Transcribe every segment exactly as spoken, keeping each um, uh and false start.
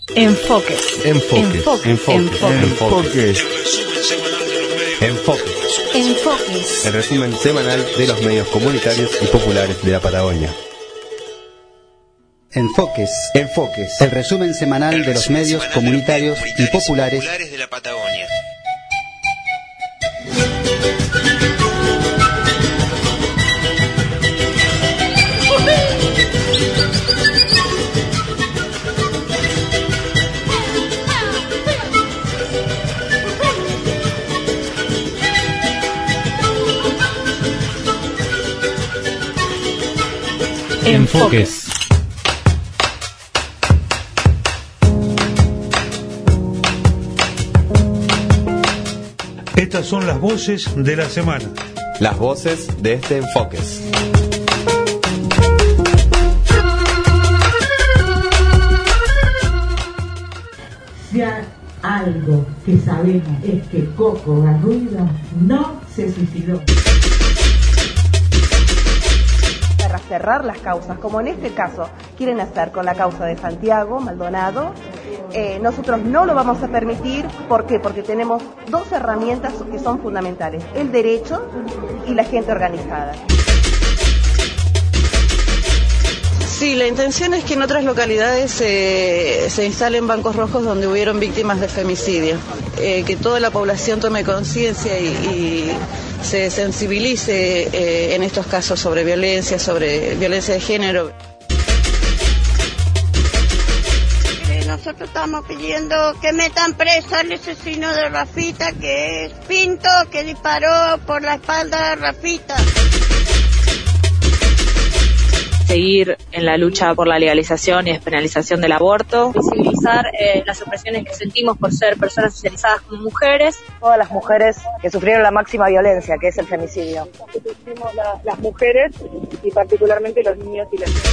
Enfoques. Enfoques. Enfoques. Enfoques. Enfoques. Enfoques. Enfoques. Enfoques. El resumen semanal de los medios comunitarios y populares de la Patagonia. Enfoques. Enfoques. El resumen semanal El de los resumen medios semanal comunitarios de los medios y populares populares de la Patagonia. Enfoques. Estas son las voces de la semana. Las voces de este Enfoques. Si hay algo que sabemos es que Coco Garruido no se suicidó. Para cerrar las causas, como en este caso quieren hacer con la causa de Santiago Maldonado, eh, nosotros no lo vamos a permitir. ¿Por qué? Porque tenemos dos herramientas que son fundamentales: el derecho y la gente organizada. Sí, la intención es que en otras localidades eh, se instalen bancos rojos donde hubieron víctimas de femicidio, eh, que toda la población tome conciencia y, y se sensibilice eh, en estos casos sobre violencia, sobre violencia de género. Nosotros estamos pidiendo que metan preso al asesino de Rafita, que es Pinto, que disparó por la espalda de Rafita. Seguir en la lucha por la legalización y despenalización del aborto, visibilizar eh, las opresiones que sentimos por ser personas socializadas como mujeres. Todas las mujeres que sufrieron la máxima violencia, que es el femicidio. Sufrimos la, las mujeres y particularmente los niños y las niñas.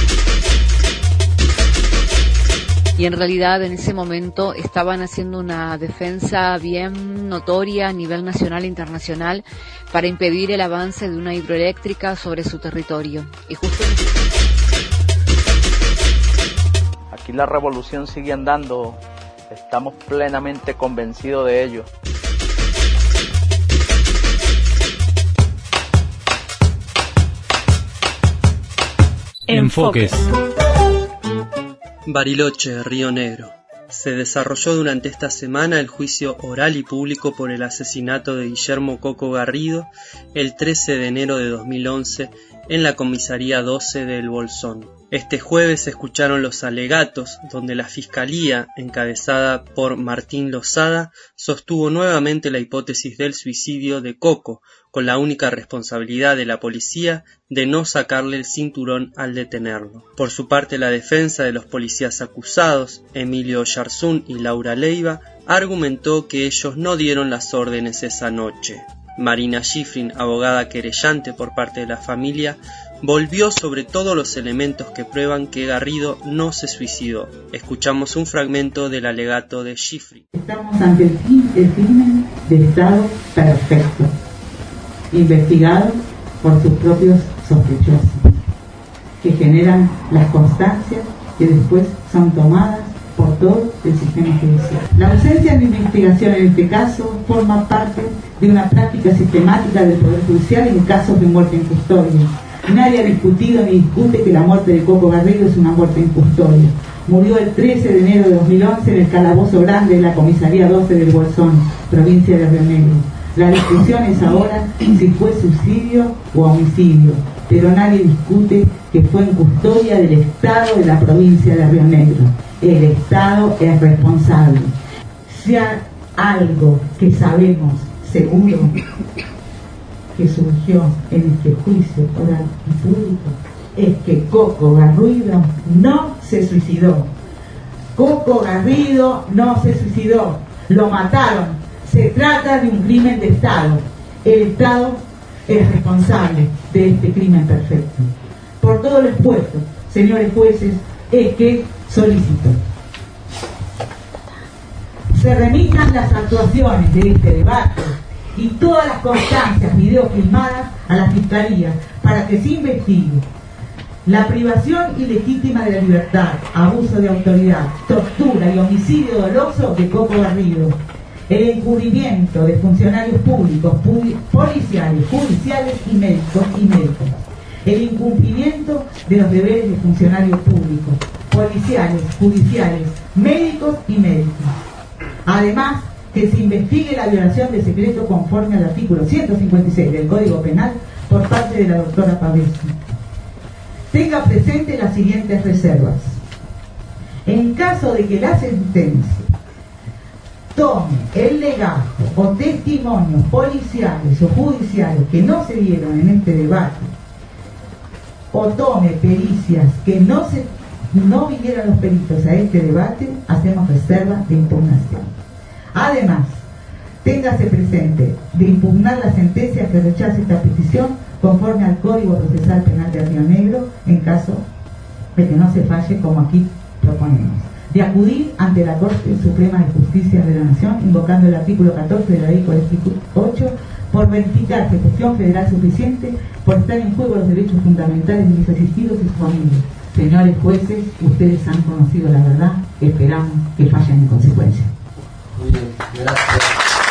Y en realidad en ese momento estaban haciendo una defensa bien notoria a nivel nacional e internacional para impedir el avance de una hidroeléctrica sobre su territorio. Y justo aquí la revolución sigue andando, estamos plenamente convencidos de ello. Enfoques. Bariloche, Río Negro. Se desarrolló durante esta semana el juicio oral y público por el asesinato de Guillermo Coco Garrido el trece de enero de dos mil once en la comisaría doce de El Bolsón. Este jueves se escucharon los alegatos, donde la Fiscalía, encabezada por Martín Lozada, sostuvo nuevamente la hipótesis del suicidio de Coco, con la única responsabilidad de la policía de no sacarle el cinturón al detenerlo. Por su parte, la defensa de los policías acusados, Emilio Yarzún y Laura Leiva, argumentó que ellos no dieron las órdenes esa noche. Marina Schifrin, abogada querellante por parte de la familia, volvió sobre todos los elementos que prueban que Garrido no se suicidó. Escuchamos un fragmento del alegato de Schifrin. Estamos ante el, el crimen de Estado perfecto, investigado por sus propios sospechosos, que generan las constancias que después son tomadas por todo el sistema judicial. La ausencia de investigación en este caso forma parte de una práctica sistemática del Poder Judicial en casos de muerte en custodia. Nadie ha discutido ni discute que la muerte de Coco Garrido es una muerte en custodia. Murió el trece de enero de dos mil once en el calabozo grande de la comisaría doce del Bolsón, provincia de Río Negro. La discusión es ahora si fue suicidio o homicidio, pero nadie discute que fue en custodia del Estado de la provincia de Río Negro. El Estado es responsable. Si hay algo que sabemos seguro que surgió en este juicio oral y público es que Coco Garrido no se suicidó. Coco Garrido no se suicidó, lo mataron. Se trata de un crimen de Estado. El Estado es responsable de este crimen perfecto. Por todo lo expuesto, señores jueces, es que solicito se remitan las actuaciones de este debate y todas las constancias videofilmadas a la Fiscalía para que se investigue La privación ilegítima de la libertad, abuso de autoridad, tortura y homicidio doloso de Coco Garrido. El encubrimiento de funcionarios públicos, policiales, judiciales y médicos y médicos. El incumplimiento de los deberes de funcionarios públicos, policiales, judiciales, médicos y médicos. Además, que se investigue la violación de secreto conforme al artículo ciento cincuenta y seis del Código Penal por parte de la doctora Pavesi. Tenga presente las siguientes reservas. En caso de que la sentencia tome el legajo o testimonios policiales o judiciales que no se dieron en este debate, o tome pericias que no se no vinieron los peritos a este debate, hacemos reserva de impugnación. Además, téngase presente de impugnar la sentencia que rechace esta petición conforme al Código Procesal Penal de Río Negro, en caso de que no se falle como aquí proponemos. De acudir ante la Corte Suprema de Justicia de la Nación, invocando el artículo catorce de la Ley cuarenta y ocho, por verificar ejecución federal suficiente, por estar en juego los derechos fundamentales de mis asistidos y sus familias. Señores jueces, ustedes han conocido la verdad, esperamos que fallen en consecuencia. Muy bien, gracias.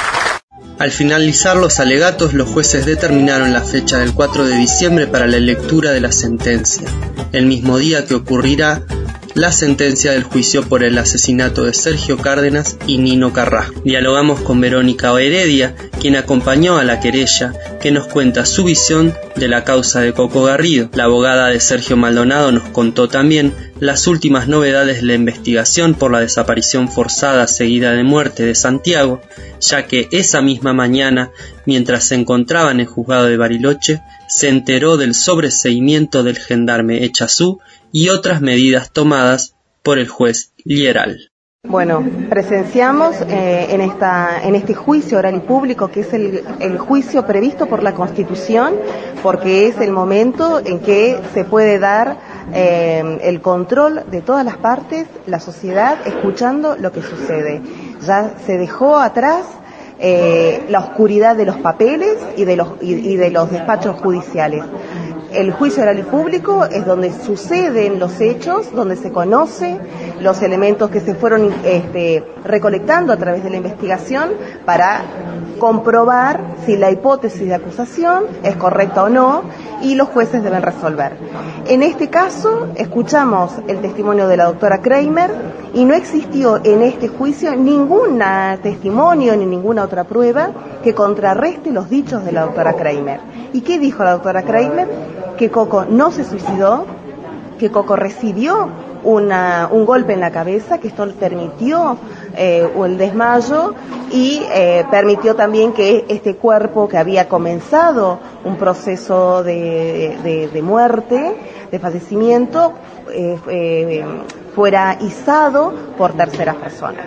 Al finalizar los alegatos, los jueces determinaron la fecha del cuatro de diciembre para la lectura de la sentencia, el mismo día que ocurrirá la sentencia del juicio por el asesinato de Sergio Cárdenas y Nino Carrasco. Dialogamos con Verónica Heredia, quien acompañó a la querella, que nos cuenta su visión de la causa de Coco Garrido. La abogada de Sergio Maldonado nos contó también las últimas novedades de la investigación por la desaparición forzada seguida de muerte de Santiago, ya que esa misma mañana, mientras se encontraba en el juzgado de Bariloche, se enteró del sobreseimiento del gendarme Echazú y otras medidas tomadas por el juez Lieral. Bueno, presenciamos eh, en, esta, en este juicio oral y público, que es el, el juicio previsto por la Constitución, porque es el momento en que se puede dar eh, el control de todas las partes, la sociedad, escuchando lo que sucede. Ya se dejó atrás eh, la oscuridad de los papeles y de los, y, y de los despachos judiciales. El juicio oral y público es donde suceden los hechos, donde se conoce los elementos que se fueron este, recolectando a través de la investigación para comprobar si la hipótesis de acusación es correcta o no, y los jueces deben resolver. En este caso, escuchamos el testimonio de la doctora Kramer y no existió en este juicio ningún testimonio ni ninguna otra prueba que contrarreste los dichos de la doctora Kramer. ¿Y qué dijo la doctora Kramer? Que Coco no se suicidó, que Coco recibió una, un golpe en la cabeza, que esto permitió eh, el desmayo y eh, permitió también que este cuerpo, que había comenzado un proceso de, de, de muerte, de fallecimiento, eh, eh, fuera izado por terceras personas.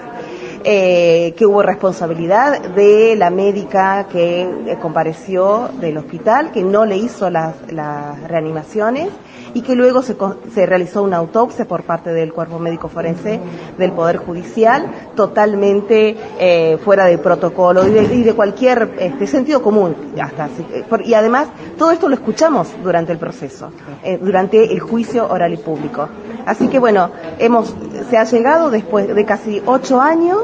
Eh, que hubo responsabilidad de la médica que eh, compareció del hospital, que no le hizo las, las reanimaciones, y que luego se, se realizó una autopsia por parte del Cuerpo Médico Forense del Poder Judicial, totalmente eh, fuera de protocolo y de, y de cualquier este, sentido común. Hasta, y además, todo esto lo escuchamos durante el proceso, eh, durante el juicio oral y público. Así que bueno, hemos, se ha llegado después de casi ocho años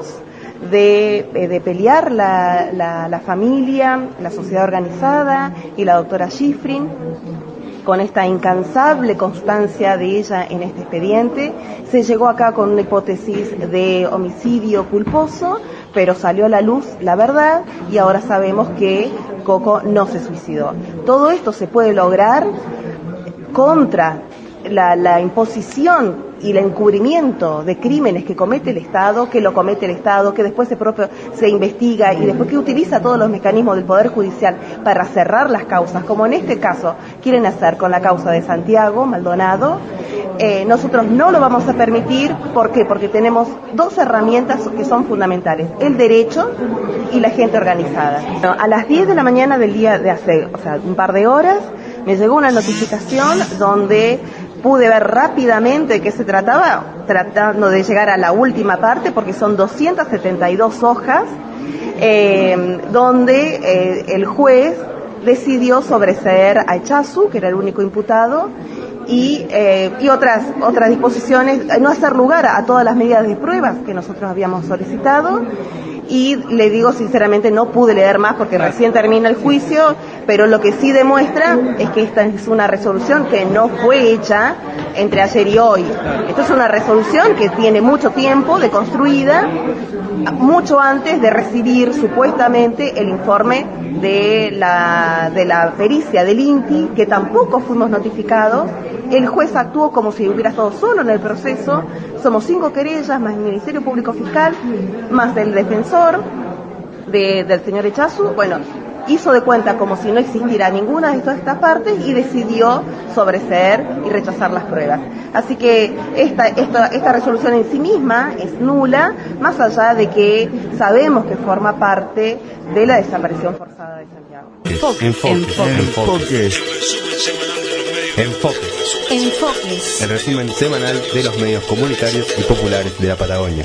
de, de pelear la, la, la familia, la sociedad organizada y la doctora Schifrin, con esta incansable constancia de ella en este expediente. Se llegó acá con una hipótesis de homicidio culposo, pero salió a la luz la verdad y ahora sabemos que Coco no se suicidó. Todo esto se puede lograr contra la, la imposición y el encubrimiento de crímenes que comete el Estado, que lo comete el Estado, que después se propio se investiga y después que utiliza todos los mecanismos del Poder Judicial para cerrar las causas, como en este caso quieren hacer con la causa de Santiago Maldonado. Eh, nosotros no lo vamos a permitir. ¿Por qué? Porque tenemos dos herramientas que son fundamentales: el derecho y la gente organizada. Bueno, a las diez de la mañana del día de hace, o sea, un par de horas, me llegó una notificación donde pude ver rápidamente de qué se trataba, tratando de llegar a la última parte, porque son doscientas setenta y dos hojas, eh, donde eh, el juez decidió sobreseer a Echazú, que era el único imputado, y, eh, y otras, otras disposiciones, no hacer lugar a, a todas las medidas de pruebas que nosotros habíamos solicitado. Y le digo sinceramente, no pude leer más porque recién termina el juicio, pero lo que sí demuestra es que esta es una resolución que no fue hecha entre ayer y hoy. Esta es una resolución que tiene mucho tiempo de construida, mucho antes de recibir supuestamente el informe de la, de la pericia del INTI, que tampoco fuimos notificados. El juez actuó como si hubiera estado solo en el proceso. Somos cinco querellas, más el Ministerio Público Fiscal, más el defensor de, del señor Echazu. Bueno, hizo de cuenta como si no existiera ninguna de todas estas partes y decidió sobreseer y rechazar las pruebas. Así que esta, esta, esta resolución en sí misma es nula, más allá de que sabemos que forma parte de la desaparición forzada de Santiago. Enfoque. Enfoque. Enfoque. Enfoque. Enfoque. El resumen semanal de los medios comunitarios y populares de la Patagonia.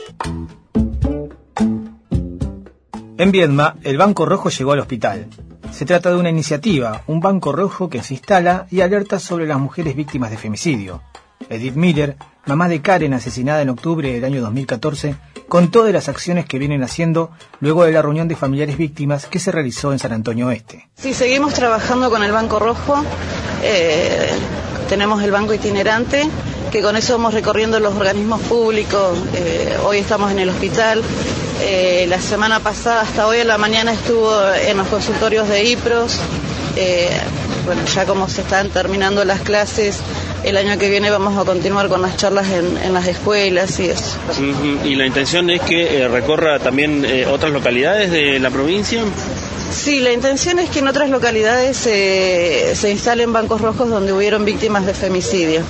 En Viedma, el Banco Rojo llegó al hospital. Se trata de una iniciativa, un banco rojo que se instala y alerta sobre las mujeres víctimas de femicidio. Edith Miller, mamá de Karen, asesinada en octubre del año dos mil catorce, contó de las acciones que vienen haciendo luego de la reunión de familiares víctimas que se realizó en San Antonio Oeste. Sí, seguimos trabajando con el Banco Rojo. Eh, tenemos el banco itinerante, que con eso vamos recorriendo los organismos públicos. Eh, hoy estamos en el hospital. Eh, la semana pasada, hasta hoy a la mañana, estuvo en los consultorios de I P R O S. Eh, bueno, ya como se están terminando las clases, el año que viene vamos a continuar con las charlas en, en las escuelas y eso. Uh-huh. ¿Y la intención es que eh, recorra también eh, otras localidades de la provincia? Sí, la intención es que en otras localidades eh, se instalen bancos rojos donde hubieron víctimas de femicidio.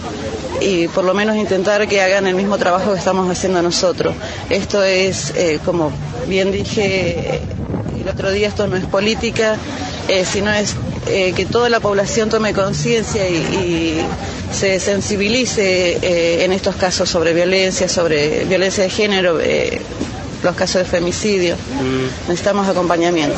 Y por lo menos intentar que hagan el mismo trabajo que estamos haciendo nosotros. Esto es, eh, como bien dije el otro día, esto no es política, eh, sino es eh, que toda la población tome conciencia y, y se sensibilice eh, en estos casos sobre violencia, sobre violencia de género, eh, los casos de femicidio. Mm. Necesitamos acompañamiento.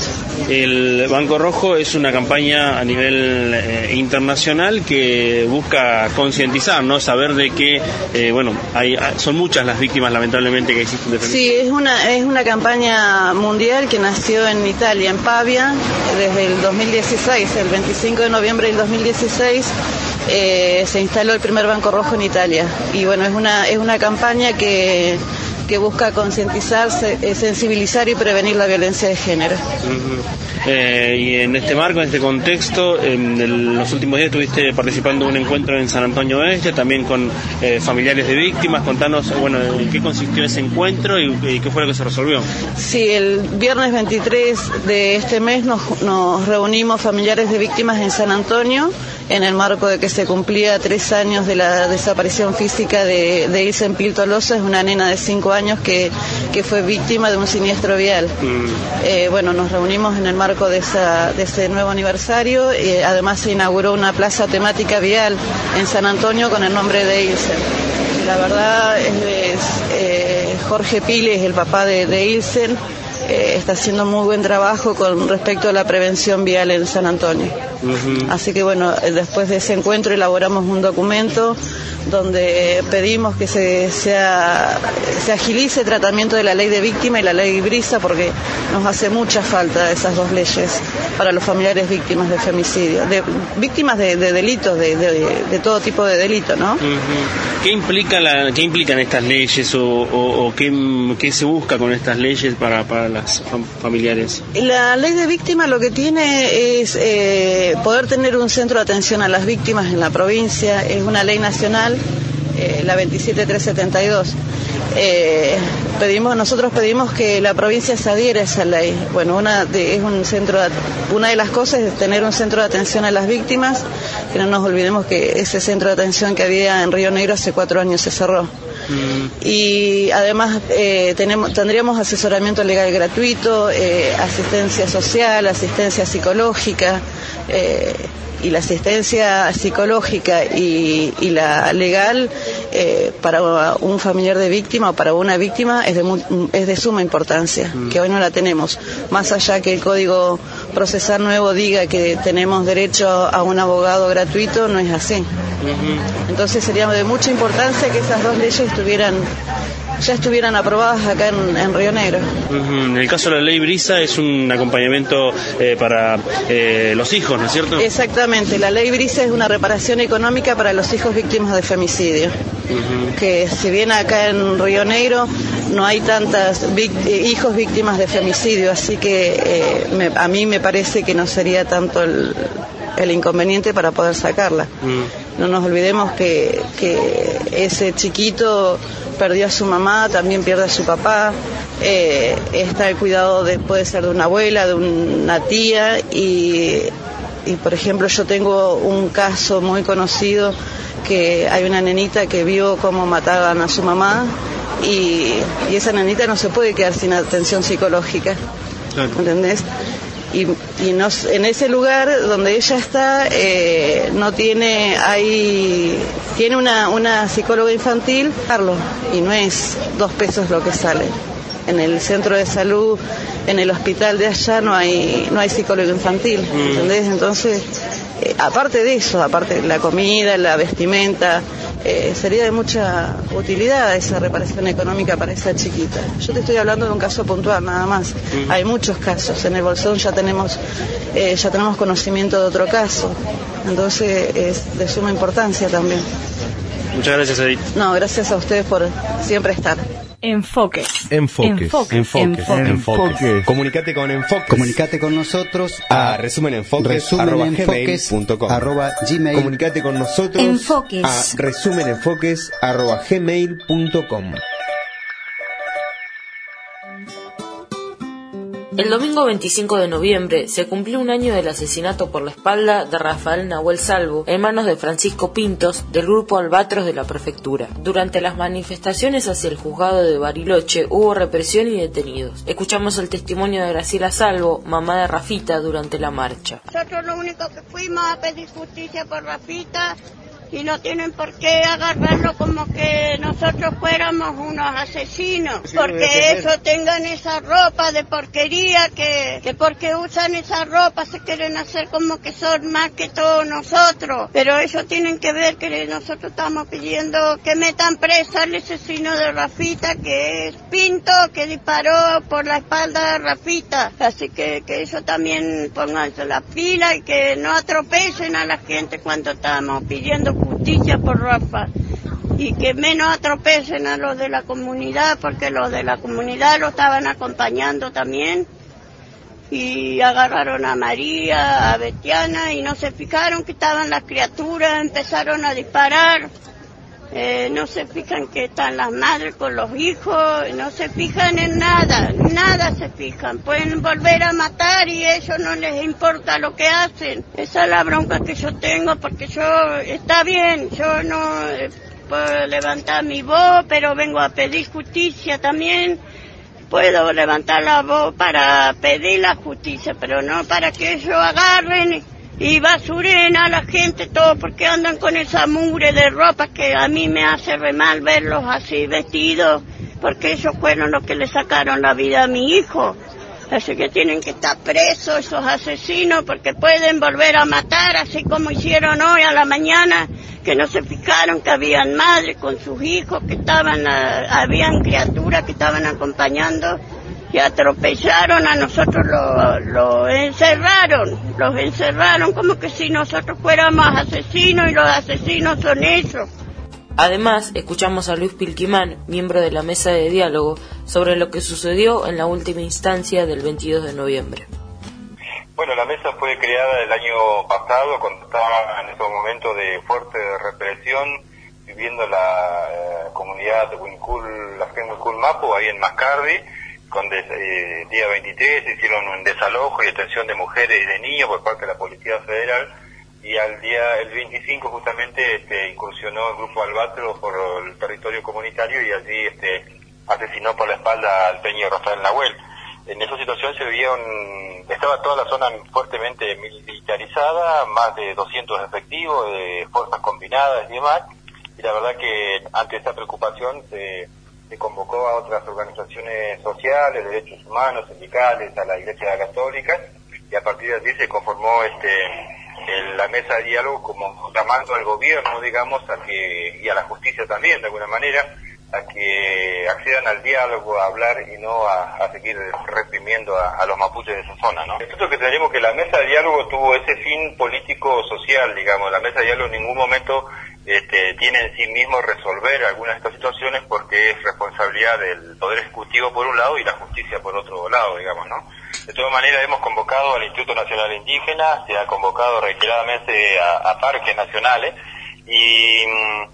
El Banco Rojo es una campaña a nivel eh, internacional que busca concientizar, ¿no? Saber de que, eh, bueno, hay, son muchas las víctimas lamentablemente que existen de femicidio. Sí, es una, es una campaña mundial que nació en Italia, en Pavia, desde el dos mil dieciséis, el veinticinco de noviembre del dos mil dieciséis. Eh, se instaló el primer Banco Rojo en Italia. Y bueno, es una, es una campaña que... que busca concientizar, sensibilizar y prevenir la violencia de género. Uh-huh. Eh, y en este marco, en este contexto, en el, los últimos días estuviste participando en un encuentro en San Antonio Oeste, también con eh, familiares de víctimas. Contanos, bueno, en qué consistió ese encuentro y, y qué fue lo que se resolvió. Sí, el viernes veintitrés de este mes nos, nos reunimos familiares de víctimas en San Antonio, en el marco de que se cumplía tres años de la desaparición física de, de Ilsen Pil Tolosa. Es una nena de cinco años que, que fue víctima de un siniestro vial. Mm. Eh, bueno, nos reunimos en el marco de, esa, de ese nuevo aniversario. Eh, además se inauguró una plaza temática vial en San Antonio con el nombre de Ilsen. La verdad es, es eh, Jorge Pil es el papá de, de Ilsen. Eh, está haciendo muy buen trabajo con respecto a la prevención vial en San Antonio. Uh-huh. Así que bueno, después de ese encuentro elaboramos un documento donde pedimos que se, sea, se agilice el tratamiento de la ley de víctima y la ley Brisa, porque nos hace mucha falta esas dos leyes para los familiares víctimas de femicidio, de, víctimas de, de delitos, de, de, de todo tipo de delito, ¿no? Uh-huh. ¿Qué implica la, qué implican estas leyes o, o, o qué, qué se busca con estas leyes para, para las familiares? La ley de víctima lo que tiene es eh, poder tener un centro de atención a las víctimas en la provincia. Es una ley nacional, eh, la veintisiete mil trescientos setenta y dos. Eh, pedimos, nosotros pedimos que la provincia se adhiera a esa ley. Bueno, una de, es un centro de, una de las cosas es tener un centro de atención a las víctimas, que no nos olvidemos que ese centro de atención que había en Río Negro hace cuatro años se cerró. Mm. Y además eh, tenemos, tendríamos asesoramiento legal gratuito, eh, asistencia social, asistencia psicológica, eh, y la asistencia psicológica y, y la legal eh, para un familiar de víctima o para una víctima es de, mu- es de suma importancia, mm. que hoy no la tenemos. Más allá que el Código Procesal Nuevo diga que tenemos derecho a un abogado gratuito, no es así. Uh-huh. Entonces sería de mucha importancia que esas dos leyes estuvieran ya estuvieran aprobadas acá en, en Río Negro. Uh-huh. En el caso de la ley Brisa es un acompañamiento eh, para eh, los hijos, ¿no es cierto? Exactamente, la ley Brisa es una reparación económica para los hijos víctimas de femicidio. Uh-huh. Que si bien acá en Río Negro no hay tantas vic- eh, hijos víctimas de femicidio, así que eh, me, a mí me parece que no sería tanto el, el inconveniente para poder sacarla. Uh-huh. No nos olvidemos que, que ese chiquito perdió a su mamá, también pierde a su papá, eh, está el cuidado de, puede ser de una abuela, de una tía, y, y por ejemplo yo tengo un caso muy conocido que hay una nenita que vio cómo mataban a su mamá y, y esa nenita no se puede quedar sin atención psicológica, claro. ¿Entendés? Y, y no, en ese lugar donde ella está eh, no tiene, hay tiene una, una psicóloga infantil, Carlos, y no es dos pesos lo que sale. En el centro de salud, en el hospital de allá no hay no hay psicólogo infantil, ¿entendés? Entonces, eh, aparte de eso, aparte de la comida, la vestimenta, eh, sería de mucha utilidad esa reparación económica para esa chiquita. Yo te estoy hablando de un caso puntual nada más. Uh-huh. Hay muchos casos. En el Bolsón ya tenemos eh, ya tenemos conocimiento de otro caso. Entonces es de suma importancia también. Muchas gracias, Edith. No, gracias a ustedes por siempre estar. Enfoques. Enfoques. Enfoques. Enfoques. Enfoques. Enfoques. Comunicate con Enfoques. Comunicate con nosotros a resumenenfoques arroba gmail punto com. arroba gmail. Comunicate con nosotros Enfoques. a resumenenfoques arroba gmail punto com. El domingo veinticinco de noviembre se cumplió un año del asesinato por la espalda de Rafael Nahuel Salvo en manos de Francisco Pintos del grupo Albatros de la prefectura. Durante las manifestaciones hacia el juzgado de Bariloche hubo represión y detenidos. Escuchamos el testimonio de Graciela Salvo, mamá de Rafita, durante la marcha. Nosotros lo único que fuimos a pedir justicia por Rafita y no tienen por qué agarrarlo como que nosotros fuéramos unos asesinos, sí, porque eso tengan esa ropa de porquería, que, que porque usan esa ropa se quieren hacer como que son más que todos nosotros, pero ellos tienen que ver que nosotros estamos pidiendo que metan presa al asesino de Rafita, que es Pinto, que disparó por la espalda de Rafita, así que, que ellos también pónganse la pila y que no atropellen a la gente cuando estamos pidiendo justicia por Rafa, y que menos atropellen a los de la comunidad, porque los de la comunidad lo estaban acompañando también, y agarraron a María, a Betiana, y no se fijaron que estaban las criaturas, empezaron a disparar, eh, no se fijan que están las madres con los hijos, no se fijan en nada, nada se fijan, pueden volver a matar y a ellos no les importa lo que hacen. Esa es la bronca que yo tengo, porque yo, está bien, yo no eh, puedo levantar mi voz, pero vengo a pedir justicia también. Puedo levantar la voz para pedir la justicia, pero no para que ellos agarren y basuren a la gente todo, porque andan con esa mugre de ropa que a mí me hace re mal verlos así vestidos, porque ellos fueron los que le sacaron la vida a mi hijo. Así que tienen que estar presos esos asesinos, porque pueden volver a matar, así como hicieron hoy a la mañana, que no se fijaron que habían madres con sus hijos, que estaban, a, habían criaturas que estaban acompañando, y atropellaron a nosotros, lo, lo encerraron, los encerraron como que si nosotros fuéramos asesinos y los asesinos son ellos. Además, escuchamos a Luis Pilquimán, miembro de la mesa de diálogo, sobre lo que sucedió en la última instancia del veintidós de noviembre. Bueno, la mesa fue creada el año pasado, cuando estaba en esos momentos de fuerte represión, viviendo la eh, comunidad de Huincul, la Huincul Mapo, ahí en Mascardi, donde el eh, día veintitrés se hicieron un desalojo y detención de mujeres y de niños por parte de la Policía Federal, y al día el veinticinco justamente este, incursionó el grupo Albatros por el territorio comunitario y allí este, asesinó por la espalda al peño Rafael Nahuel. en esa situación se veía un, estaba toda la zona fuertemente militarizada, más de doscientos efectivos, de fuerzas combinadas y demás, y la verdad que ante esta preocupación se, se convocó a otras organizaciones sociales, de derechos humanos, sindicales, a la Iglesia Católica, y a partir de allí se conformó este el, la mesa de diálogo como llamando al gobierno, digamos, a que, y a la justicia también, de alguna manera, a que accedan al diálogo, a hablar y no a, a seguir reprimiendo a, a los mapuches de esa zona, ¿no? Nosotros que tenemos que la mesa de diálogo tuvo ese fin político-social, digamos. La mesa de diálogo en ningún momento este, tiene en sí mismo resolver algunas de estas situaciones porque es responsabilidad del Poder Ejecutivo por un lado y la justicia por otro lado, digamos, ¿no? De todas maneras hemos convocado al Instituto Nacional Indígena, se ha convocado reiteradamente a, a parques nacionales y...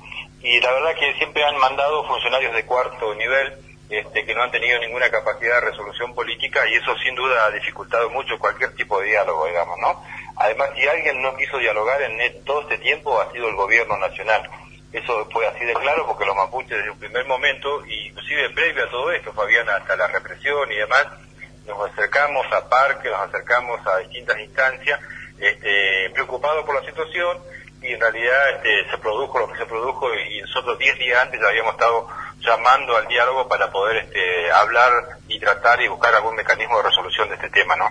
y la verdad que siempre han mandado funcionarios de cuarto nivel este, que no han tenido ninguna capacidad de resolución política y eso sin duda ha dificultado mucho cualquier tipo de diálogo, digamos, ¿no? Además, si alguien no quiso dialogar en todo este tiempo ha sido el gobierno nacional. Eso fue así de claro porque los mapuches desde un primer momento, inclusive previo a todo esto, Fabián, hasta la represión y demás, nos acercamos a parques, nos acercamos a distintas instancias, este, preocupados por la situación, y en realidad este, se produjo lo que se produjo y nosotros diez días antes ya habíamos estado llamando al diálogo para poder este, hablar y tratar y buscar algún mecanismo de resolución de este tema, ¿no?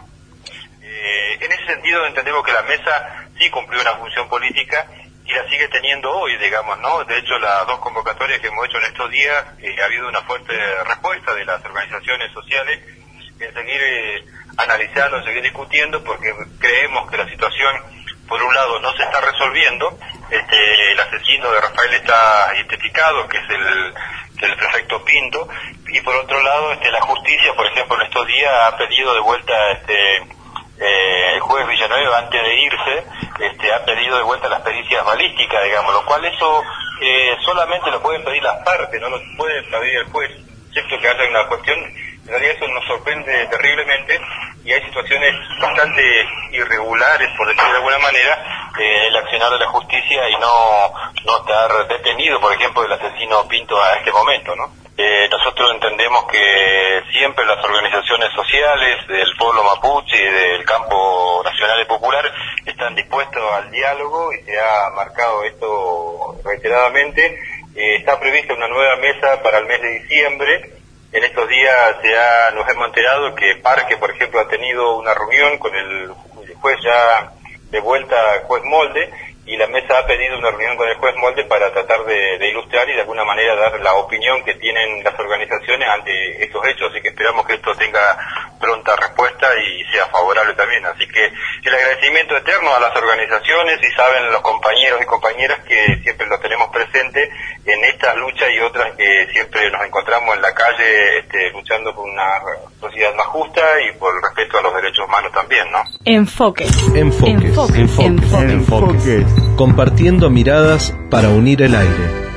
Eh, en ese sentido entendemos que la mesa sí cumplió una función política y la sigue teniendo hoy, digamos, ¿no? De hecho, las dos convocatorias que hemos hecho en estos días, eh, ha habido una fuerte respuesta de las organizaciones sociales en seguir eh, analizando, en seguir discutiendo, porque creemos que la situación, por un lado, no se está resolviendo. Este, el asesino de Rafael está identificado, que es el, que es el prefecto Pinto, y por otro lado, este, la justicia, por ejemplo, en estos días ha pedido de vuelta, este, eh, el juez Villanueva, antes de irse, este, ha pedido de vuelta las pericias balísticas, digamos, lo cual eso eh, solamente lo pueden pedir las partes, no lo puede pedir el juez, excepto que haya una cuestión. En realidad eso nos sorprende terriblemente y hay situaciones bastante irregulares, por decirlo de alguna manera, eh, el accionar de la justicia y no, no estar detenido, por ejemplo, el asesino Pinto a este momento, ¿no? Eh, nosotros entendemos que siempre las organizaciones sociales del pueblo mapuche y del campo nacional y popular están dispuestos al diálogo y se ha marcado esto reiteradamente. Eh, está prevista una nueva mesa para el mes de diciembre. En estos días se ha, nos hemos enterado que Parque, por ejemplo, ha tenido una reunión con el juez ya de vuelta, juez Molde, y la mesa ha pedido una reunión con el juez Molde para tratar de, de ilustrar y de alguna manera dar la opinión que tienen las organizaciones ante estos hechos, así que esperamos que esto tenga pronta respuesta y sea favorable también. Así que el agradecimiento eterno a las organizaciones, y saben los compañeros y compañeras que siempre los tenemos presentes en estas luchas y otras que siempre nos encontramos en la calle este, luchando por una sociedad más justa y por el respeto a los derechos humanos también, ¿no? Enfoques. Enfoques. Enfoques. Enfoques. Enfoques. Enfoques. Compartiendo miradas para unir el aire.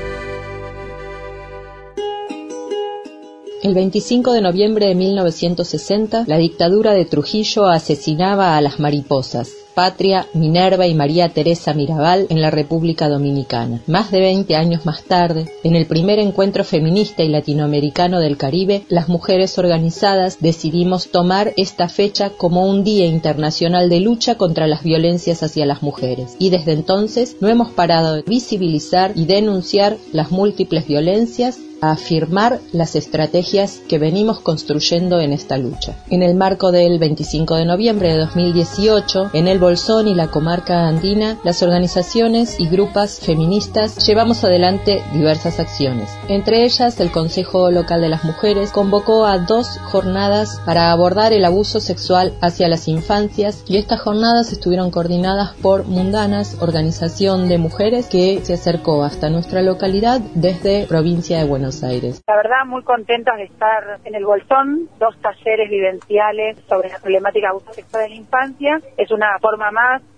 El veinticinco de noviembre de mil novecientos sesenta, la dictadura de Trujillo asesinaba a las mariposas, Patria, Minerva y María Teresa Mirabal en la República Dominicana. Más de veinte años más tarde, en el primer encuentro feminista y latinoamericano del Caribe, las mujeres organizadas decidimos tomar esta fecha como un Día Internacional de Lucha contra las Violencias hacia las Mujeres. Y desde entonces no hemos parado de visibilizar y denunciar las múltiples violencias, a afirmar las estrategias que venimos construyendo en esta lucha. En el marco del veinticinco de noviembre de dos mil dieciocho, en el Bolsón y la comarca andina, las organizaciones y grupos feministas llevamos adelante diversas acciones. Entre ellas, el Consejo Local de las Mujeres convocó a dos jornadas para abordar el abuso sexual hacia las infancias, y estas jornadas estuvieron coordinadas por Mundanas, organización de mujeres que se acercó hasta nuestra localidad desde provincia de Buenos Aires. La verdad, muy contentos de estar en el Bolsón, dos talleres vivenciales sobre la problemática de abuso sexual en la infancia. Es una forma más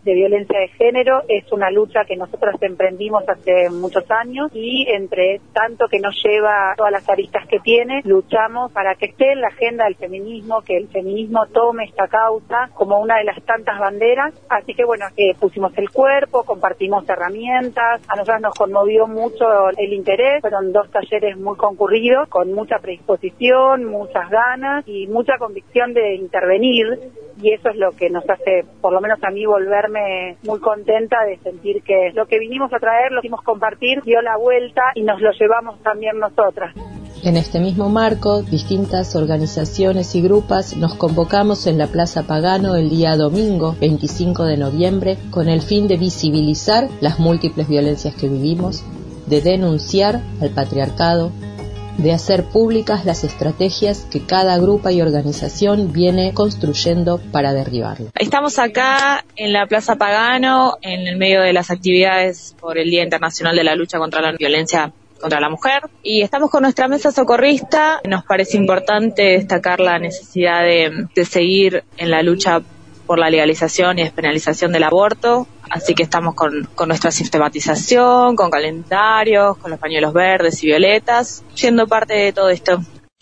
de violencia de género. Es una lucha que nosotros emprendimos hace muchos años y entre tanto que nos lleva todas las aristas que tiene, luchamos para que esté en la agenda del feminismo, que el feminismo tome esta causa como una de las tantas banderas. Así que bueno, eh, pusimos el cuerpo, compartimos herramientas, a nosotros nos conmovió mucho el interés, fueron dos talleres muy concurridos, con mucha predisposición, muchas ganas y mucha convicción de intervenir, y eso es lo que nos hace, por lo menos a mí, volverme muy contenta de sentir que lo que vinimos a traer, lo quisimos compartir, dio la vuelta y nos lo llevamos también nosotras. En este mismo marco, distintas organizaciones y grupos nos convocamos en la Plaza Pagano el día domingo, veinticinco de noviembre, con el fin de visibilizar las múltiples violencias que vivimos, de denunciar al patriarcado, de hacer públicas las estrategias que cada grupo y organización viene construyendo para derribarlo. Estamos acá en la Plaza Pagano, en el medio de las actividades por el Día Internacional de la Lucha contra la Violencia contra la Mujer, y estamos con nuestra mesa socorrista. Nos parece importante destacar la necesidad de, de seguir en la lucha por la legalización y despenalización del aborto, así que estamos con, con nuestra sistematización, con calendarios, con los pañuelos verdes y violetas, siendo parte de todo esto.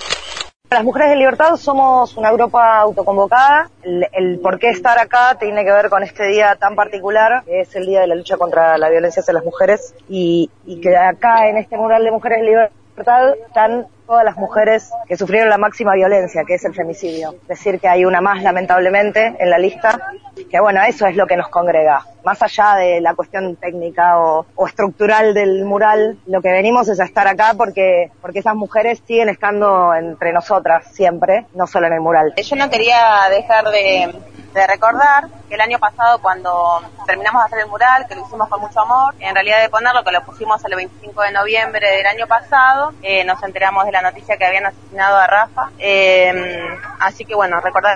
Las Mujeres de Libertad somos una grupa autoconvocada. El, el por qué estar acá tiene que ver con este día tan particular, que es el Día de la Lucha contra la Violencia hacia las Mujeres, y, y que acá en este mural de Mujeres de Libertad están todas las mujeres que sufrieron la máxima violencia, que es el femicidio. Es decir, que hay una más, lamentablemente, en la lista, que bueno, eso es lo que nos congrega. Más allá de la cuestión técnica o, o estructural del mural, lo que venimos es a estar acá porque, porque esas mujeres siguen estando entre nosotras siempre, no solo en el mural. Yo no quería dejar de, de recordar que el año pasado, cuando terminamos de hacer el mural, que lo hicimos con mucho amor, en realidad de ponerlo, que lo pusimos el veinticinco de noviembre del año pasado, eh, nos enteramos de la noticia que habían asesinado a Rafa, eh, así que bueno, recordar.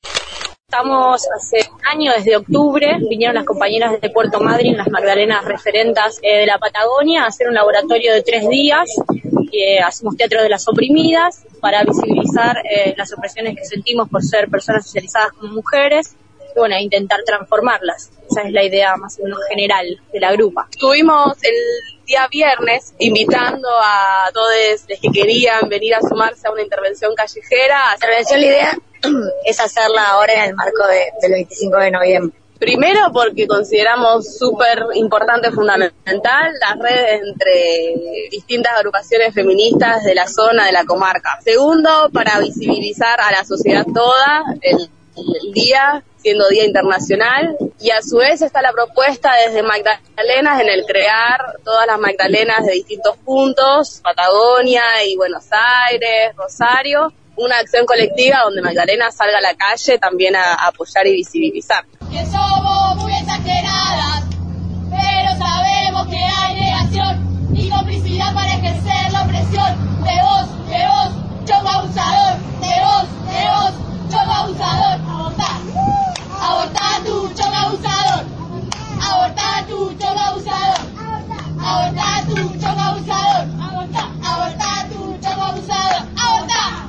Estamos hace un año, desde octubre, vinieron las compañeras de Puerto Madryn, las Magdalenas referentas eh, de la Patagonia, a hacer un laboratorio de tres días, que hacemos teatro de las oprimidas, para visibilizar eh, las opresiones que sentimos por ser personas socializadas como mujeres, y bueno, intentar transformarlas. Esa es la idea más o menos general de la grupa. Estuvimos el día viernes invitando a todos los que querían venir a sumarse a una intervención callejera. La intervención, la idea es hacerla ahora en el marco de, del veinticinco de noviembre. Primero porque consideramos súper importante, fundamental, las redes entre distintas agrupaciones feministas de la zona, de la comarca. Segundo, para visibilizar a la sociedad toda el, el día, siendo Día Internacional, y a su vez está la propuesta desde Magdalenas en el crear todas las Magdalenas de distintos puntos, Patagonia y Buenos Aires, Rosario, una acción colectiva donde Magdalena salga a la calle también a, a apoyar y visibilizar. Que somos muy exageradas, pero sabemos que hay negación y complicidad para ejercer la opresión. De vos, de vos, choco abusador, de vos, de vos, choco abusador. Abortá, abortá tu choco abusador, abortá tu choco abusador, abortá tu choco abusador, abortá, abortá tu choco abusador, abortá.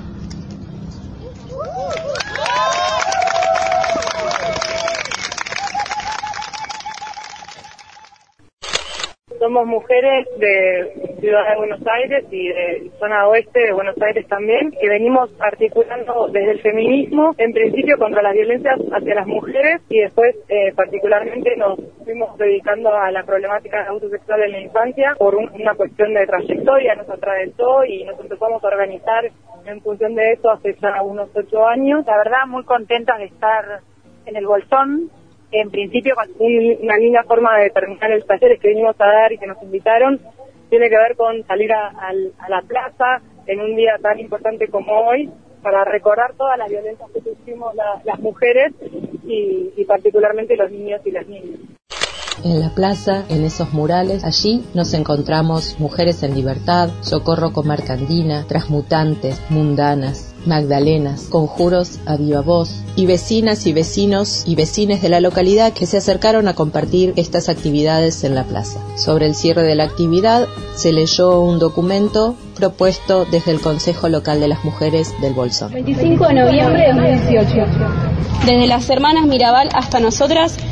Somos mujeres de Ciudad de Buenos Aires y de zona oeste de Buenos Aires también, que venimos articulando desde el feminismo, en principio contra las violencias hacia las mujeres, y después eh, particularmente nos fuimos dedicando a la problemática de abuso sexual en la infancia por un, una cuestión de trayectoria, nos atravesó y nos empezamos a organizar en función de eso hace ya unos ocho años. La verdad, muy contentas de estar en el Bolsón. En principio, una linda forma de terminar el taller que vinimos a dar y que nos invitaron tiene que ver con salir a, a, a la plaza en un día tan importante como hoy para recordar todas las violencias que sufrimos la, las mujeres y, y particularmente los niños y las niñas. En la plaza, en esos murales, allí nos encontramos Mujeres en Libertad, Socorro Comarca Andina, Transmutantes, Mundanas, Magdalenas, Conjuros a Viva Voz, y vecinas y vecinos y vecines de la localidad que se acercaron a compartir estas actividades en la plaza. Sobre el cierre de la actividad se leyó un documento propuesto desde el Consejo Local de las Mujeres del Bolsón. veinticinco de noviembre de dos mil dieciocho. Desde las hermanas Mirabal hasta nosotras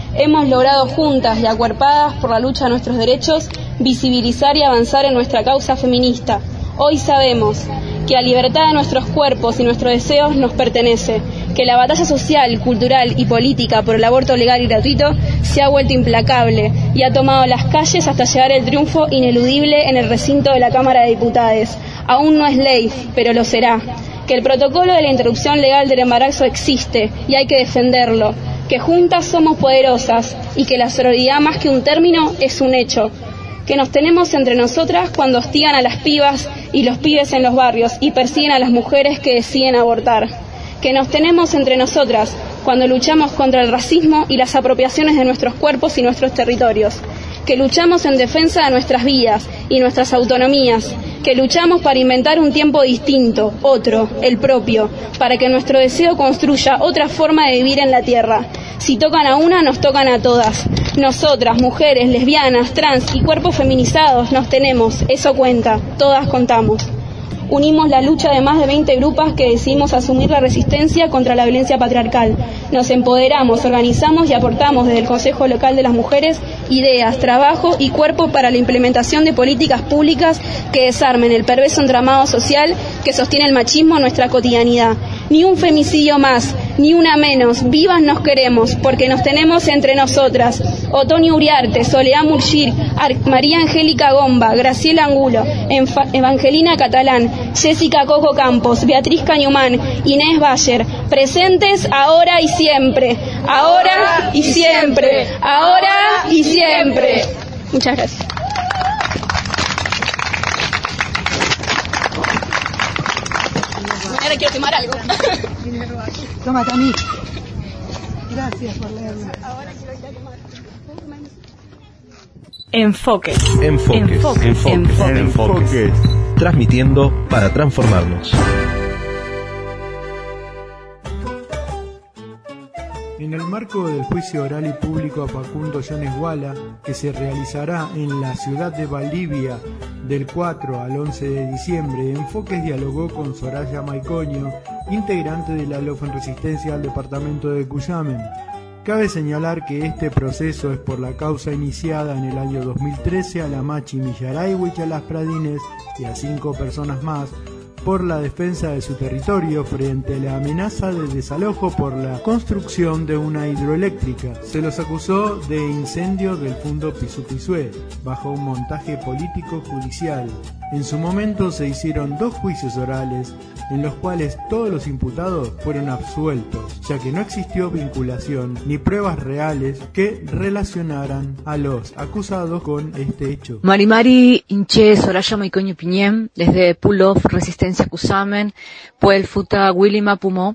hemos logrado juntas y acuerpadas por la lucha de nuestros derechos visibilizar y avanzar en nuestra causa feminista. Hoy sabemos que la libertad de nuestros cuerpos y nuestros deseos nos pertenece, que la batalla social, cultural y política por el aborto legal y gratuito se ha vuelto implacable y ha tomado las calles hasta llegar el triunfo ineludible en el recinto de la Cámara de Diputados. Aún no es ley, pero lo será. Que el protocolo de la interrupción legal del embarazo existe y hay que defenderlo. Que juntas somos poderosas y que la sororidad más que un término es un hecho. Que nos tenemos entre nosotras cuando hostigan a las pibas y los pibes en los barrios y persiguen a las mujeres que deciden abortar. Que nos tenemos entre nosotras cuando luchamos contra el racismo y las apropiaciones de nuestros cuerpos y nuestros territorios. Que luchamos en defensa de nuestras vidas y nuestras autonomías. Que luchamos para inventar un tiempo distinto, otro, el propio, para que nuestro deseo construya otra forma de vivir en la tierra. Si tocan a una, nos tocan a todas. Nosotras, mujeres, lesbianas, trans y cuerpos feminizados, nos tenemos, eso cuenta, todas contamos. Unimos la lucha de más de veinte grupos que decidimos asumir la resistencia contra la violencia patriarcal. Nos empoderamos, organizamos y aportamos desde el Consejo Local de las Mujeres ideas, trabajo y cuerpo para la implementación de políticas públicas que desarmen el perverso entramado social que sostiene el machismo en nuestra cotidianidad. Ni un femicidio más, ni una menos, vivas nos queremos, porque nos tenemos entre nosotras. Otoño Uriarte, Soledad Murgir, María Angélica Gomba, Graciela Angulo, Enfa- Evangelina Catalán, Jessica Coco Campos, Beatriz Cañumán, Inés Bayer, presentes ahora y siempre, ahora y siempre, ahora y siempre. Muchas gracias. Ahora quiero tomar algo. Toma, Tami. Gracias por leerlo. Enfoque. Enfoques. Enfoques. Enfoques. Enfoques. Enfoques. Transmitiendo para transformarnos. En el marco del juicio oral y público a Facundo Jones Guala, que se realizará en la ciudad de Valdivia del cuatro al once de diciembre, Enfoques dialogó con Soraya Maicoño, integrante de la LOF en Resistencia al departamento de Cuyamen. Cabe señalar que este proceso es por la causa iniciada en el año dos mil trece a la Machi Millaraiwich, a las Pradines y a cinco personas más, por la defensa de su territorio frente a la amenaza de desalojo por la construcción de una hidroeléctrica. Se los acusó de incendio del Fundo Pisupisué, bajo un montaje político judicial. En su momento se hicieron dos juicios orales, en los cuales todos los imputados fueron absueltos, ya que no existió vinculación ni pruebas reales que relacionaran a los acusados con este hecho. Marimari Inche Soraya Maicoño Piñem, desde Pull-Off Resistencia Cusamen, Puel Futa Willy Mapumo.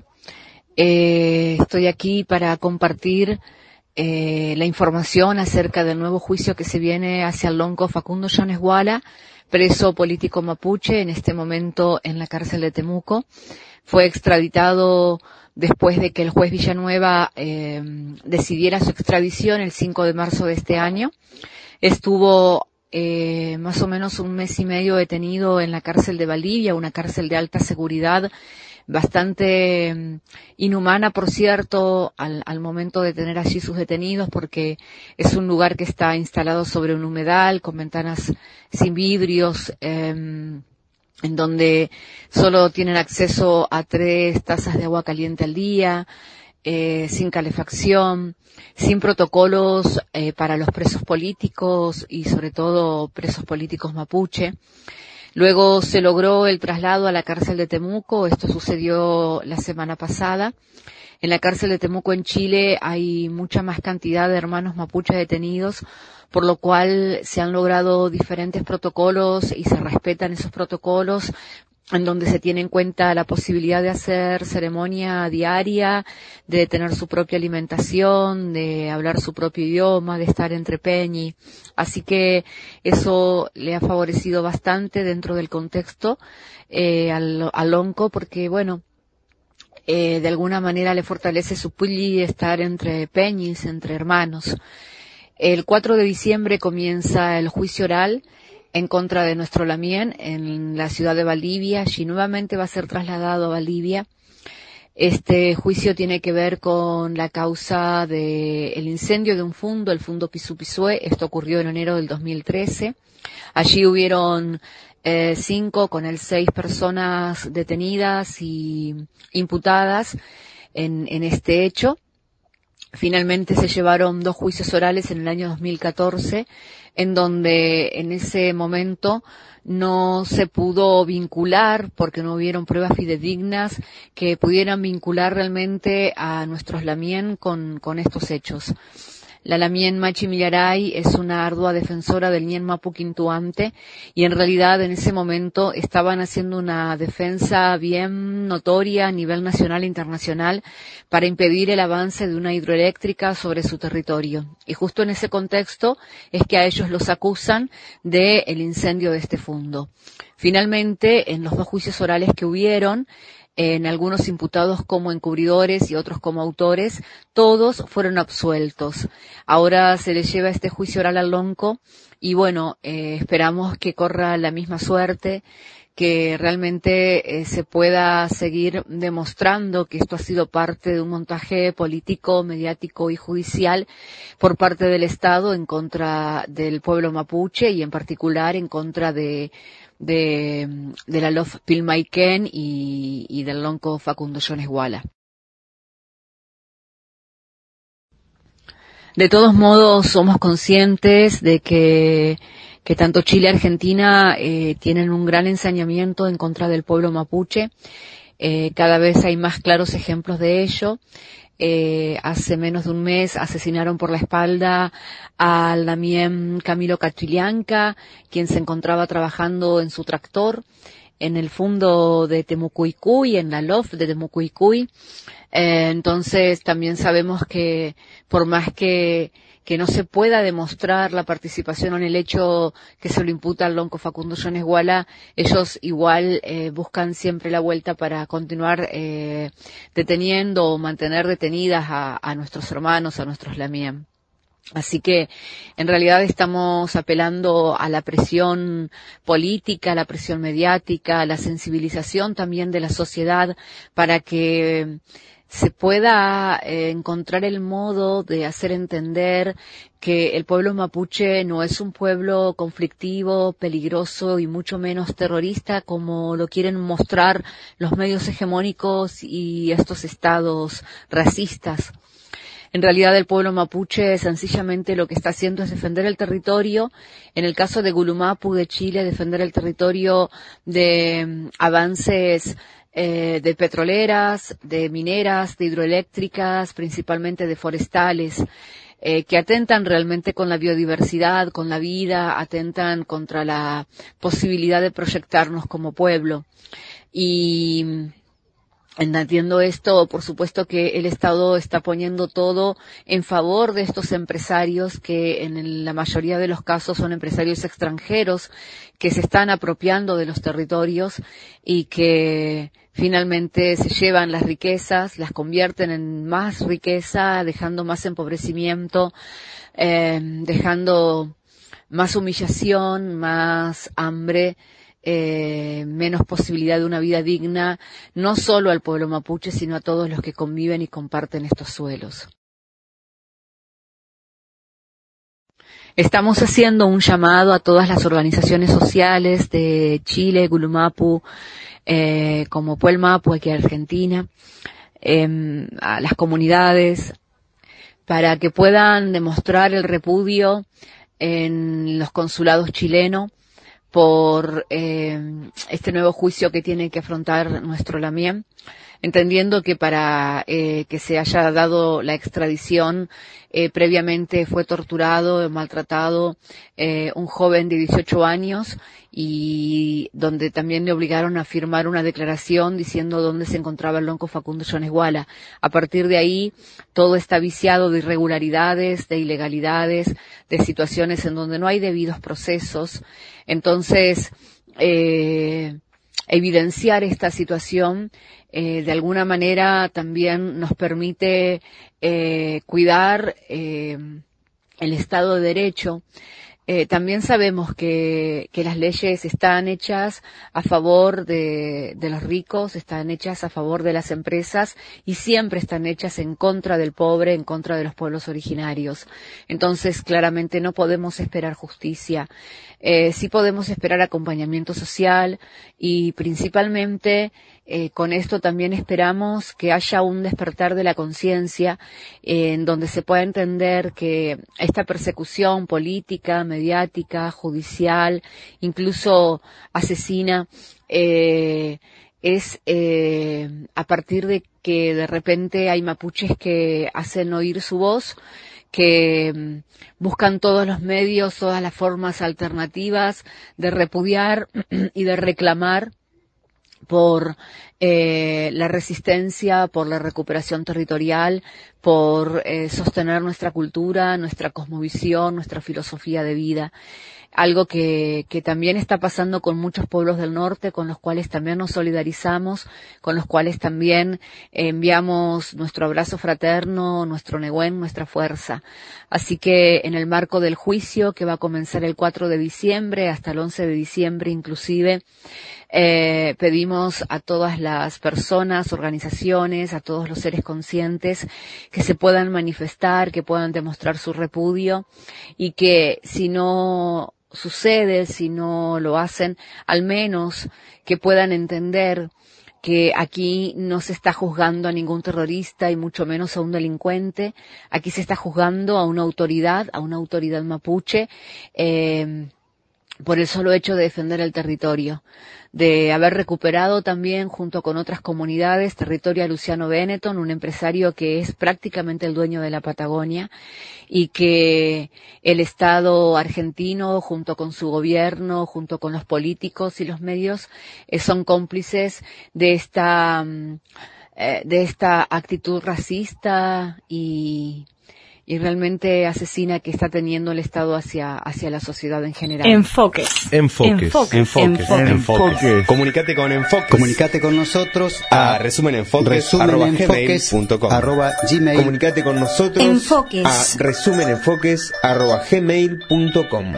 Eh, estoy aquí para compartir eh, la información acerca del nuevo juicio que se viene hacia el lonco Facundo Jones Guala, preso político mapuche, en este momento en la cárcel de Temuco. Fue extraditado después de que el juez Villanueva eh, decidiera su extradición el cinco de marzo de este año. Estuvo eh, más o menos un mes y medio detenido en la cárcel de Valdivia, una cárcel de alta seguridad, bastante eh, inhumana, por cierto, al, al momento de tener allí sus detenidos, porque es un lugar que está instalado sobre un humedal, con ventanas sin vidrios, eh, en donde solo tienen acceso a tres tazas de agua caliente al día, eh, sin calefacción, sin protocolos eh, para los presos políticos y sobre todo presos políticos mapuche. Luego se logró el traslado a la cárcel de Temuco. Esto sucedió la semana pasada. En la cárcel de Temuco en Chile hay mucha más cantidad de hermanos mapuche detenidos, por lo cual se han logrado diferentes protocolos y se respetan esos protocolos, en donde se tiene en cuenta la posibilidad de hacer ceremonia diaria, de tener su propia alimentación, de hablar su propio idioma, de estar entre peñi. Así que eso le ha favorecido bastante dentro del contexto eh, al, al onco, porque bueno, eh, de alguna manera le fortalece su pulli estar entre peñis, entre hermanos. El cuatro de diciembre comienza el juicio oral en contra de nuestro Lamien en la ciudad de Valdivia. Allí nuevamente va a ser trasladado a Valdivia. Este juicio tiene que ver con la causa del incendio de un fundo, el Fundo Pisupisué. Esto ocurrió en enero del dos mil trece. Allí hubieron eh, cinco con él seis personas detenidas y imputadas en, en este hecho. Finalmente se llevaron dos juicios orales en el año dos mil catorce, en donde en ese momento no se pudo vincular, porque no hubieron pruebas fidedignas que pudieran vincular realmente a nuestros lamien con, con estos hechos. La lamien Machi Millaray es una ardua defensora del ñen Mapu Quintuante y en realidad en ese momento estaban haciendo una defensa bien notoria a nivel nacional e internacional para impedir el avance de una hidroeléctrica sobre su territorio. Y justo en ese contexto es que a ellos los acusan del incendio de este fundo. Finalmente, en los dos juicios orales que hubieron, en algunos imputados como encubridores y otros como autores, todos fueron absueltos. Ahora se les lleva este juicio oral al Lonco y bueno, eh, esperamos que corra la misma suerte, que realmente eh, se pueda seguir demostrando que esto ha sido parte de un montaje político, mediático y judicial por parte del Estado en contra del pueblo mapuche y en particular en contra de de, de la Lof Pilmaiken y, y del lonco Facundo Jones Guala. De todos modos, somos conscientes de que, que tanto Chile y Argentina eh, tienen un gran ensañamiento en contra del pueblo mapuche. Eh, cada vez hay más claros ejemplos de ello. Eh, hace menos de un mes asesinaron por la espalda al lamien Camilo Catrillanca, quien se encontraba trabajando en su tractor en el fundo de Temucuicuy, en la L O F de Temucuicuy. Eh, entonces también sabemos que por más que que no se pueda demostrar la participación en el hecho que se lo imputa al lonco Facundo Jones Guala, ellos igual eh, buscan siempre la vuelta para continuar eh, deteniendo o mantener detenidas a, a nuestros hermanos, a nuestros lamien. Así que, en realidad estamos apelando a la presión política, a la presión mediática, a la sensibilización también de la sociedad para que se pueda eh, encontrar el modo de hacer entender que el pueblo mapuche no es un pueblo conflictivo, peligroso y mucho menos terrorista como lo quieren mostrar los medios hegemónicos y estos estados racistas. En realidad el pueblo mapuche sencillamente lo que está haciendo es defender el territorio, en el caso de Gulumapu de Chile, defender el territorio de um, avances eh, de petroleras, de mineras, de hidroeléctricas, principalmente de forestales, eh, que atentan realmente con la biodiversidad, con la vida, atentan contra la posibilidad de proyectarnos como pueblo. Y entendiendo esto, por supuesto que el Estado está poniendo todo en favor de estos empresarios que en la mayoría de los casos son empresarios extranjeros que se están apropiando de los territorios y que finalmente se llevan las riquezas, las convierten en más riqueza, dejando más empobrecimiento, eh, dejando más humillación, más hambre, Eh, menos posibilidad de una vida digna, no solo al pueblo mapuche, sino a todos los que conviven y comparten estos suelos. Estamos haciendo un llamado a todas las organizaciones sociales de Chile, Gulumapu, eh, como Puelmapu aquí en Argentina, eh, a las comunidades, para que puedan demostrar el repudio en los consulados chilenos por eh, este nuevo juicio que tiene que afrontar nuestro lamien, entendiendo que para eh, que se haya dado la extradición eh, previamente fue torturado, maltratado eh, un joven de dieciocho años y donde también le obligaron a firmar una declaración diciendo dónde se encontraba el lonco Facundo Jones Guala. A partir de ahí todo está viciado de irregularidades, de ilegalidades, de situaciones en donde no hay debidos procesos. Entonces, eh, evidenciar esta situación eh, de alguna manera también nos permite eh, cuidar eh, el Estado de Derecho, Eh, también sabemos que, que las leyes están hechas a favor de, de los ricos, están hechas a favor de las empresas y siempre están hechas en contra del pobre, en contra de los pueblos originarios. Entonces, claramente no podemos esperar justicia. Eh, sí podemos esperar acompañamiento social y principalmente eh, con esto también esperamos que haya un despertar de la conciencia eh, en donde se pueda entender que esta persecución política, mediática, judicial, incluso asesina, eh, es eh, a partir de que de repente hay mapuches que hacen oír su voz, que buscan todos los medios, todas las formas alternativas de repudiar y de reclamar por eh, la resistencia, por la recuperación territorial, por eh, sostener nuestra cultura, nuestra cosmovisión, nuestra filosofía de vida. Algo que, que también está pasando con muchos pueblos del norte, con los cuales también nos solidarizamos, con los cuales también enviamos nuestro abrazo fraterno, nuestro negüén, nuestra fuerza. Así que en el marco del juicio, que va a comenzar el cuatro de diciembre hasta el once de diciembre inclusive, eh, pedimos a todas las personas, organizaciones, a todos los seres conscientes que se puedan manifestar, que puedan demostrar su repudio y que si no sucede, si no lo hacen, al menos que puedan entender que aquí no se está juzgando a ningún terrorista y mucho menos a un delincuente. Aquí se está juzgando a una autoridad, a una autoridad mapuche, eh, por el solo hecho de defender el territorio, de haber recuperado también junto con otras comunidades territorio a Luciano Benetton, un empresario que es prácticamente el dueño de la Patagonia y que el Estado argentino junto con su gobierno, junto con los políticos y los medios eh, son cómplices de esta eh, de esta actitud racista y y realmente asesina que está teniendo el Estado hacia, hacia la sociedad en general. Enfoques. Enfoques. Enfoques. Enfoques. Enfoques. Enfoques. Comunicate con Enfoques. Comunicate con nosotros a resumenenfoques arroba gmail punto com. arroba gmail. Comunicate con nosotros Enfoques. a resumenenfoques arroba gmail punto com.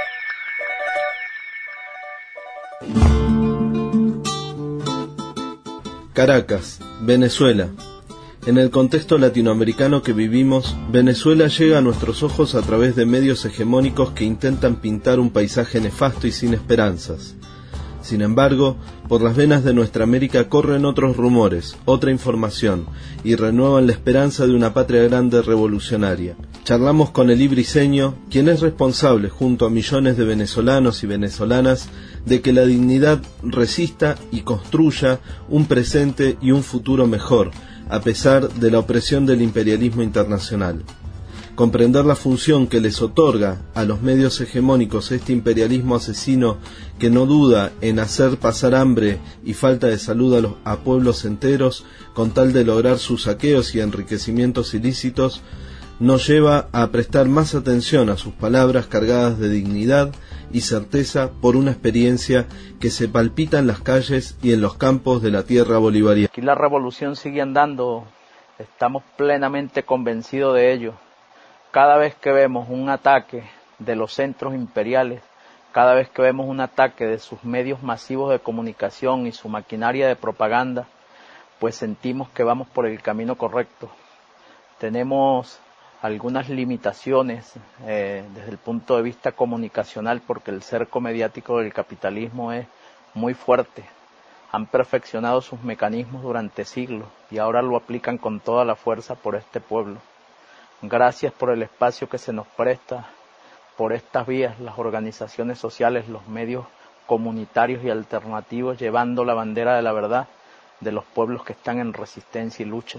Caracas, Venezuela. En el contexto latinoamericano que vivimos, Venezuela llega a nuestros ojos a través de medios hegemónicos que intentan pintar un paisaje nefasto y sin esperanzas. Sin embargo, por las venas de nuestra América corren otros rumores, otra información, y renuevan la esperanza de una patria grande revolucionaria. Charlamos con Elí Briceño, quien es responsable, junto a millones de venezolanos y venezolanas, de que la dignidad resista y construya un presente y un futuro mejor, a pesar de la opresión del imperialismo internacional. Comprender la función que les otorga a los medios hegemónicos este imperialismo asesino que no duda en hacer pasar hambre y falta de salud a, los, a pueblos enteros con tal de lograr sus saqueos y enriquecimientos ilícitos, nos lleva a prestar más atención a sus palabras cargadas de dignidad y certeza por una experiencia que se palpita en las calles y en los campos de la tierra bolivariana. Aquí la revolución sigue andando, estamos plenamente convencidos de ello. Cada vez que vemos un ataque de los centros imperiales, cada vez que vemos un ataque de sus medios masivos de comunicación y su maquinaria de propaganda, pues sentimos que vamos por el camino correcto. Tenemos algunas limitaciones eh, desde el punto de vista comunicacional porque el cerco mediático del capitalismo es muy fuerte. Han perfeccionado sus mecanismos durante siglos y ahora lo aplican con toda la fuerza por este pueblo. Gracias por el espacio que se nos presta, por estas vías, las organizaciones sociales, los medios comunitarios y alternativos, llevando la bandera de la verdad de los pueblos que están en resistencia y lucha.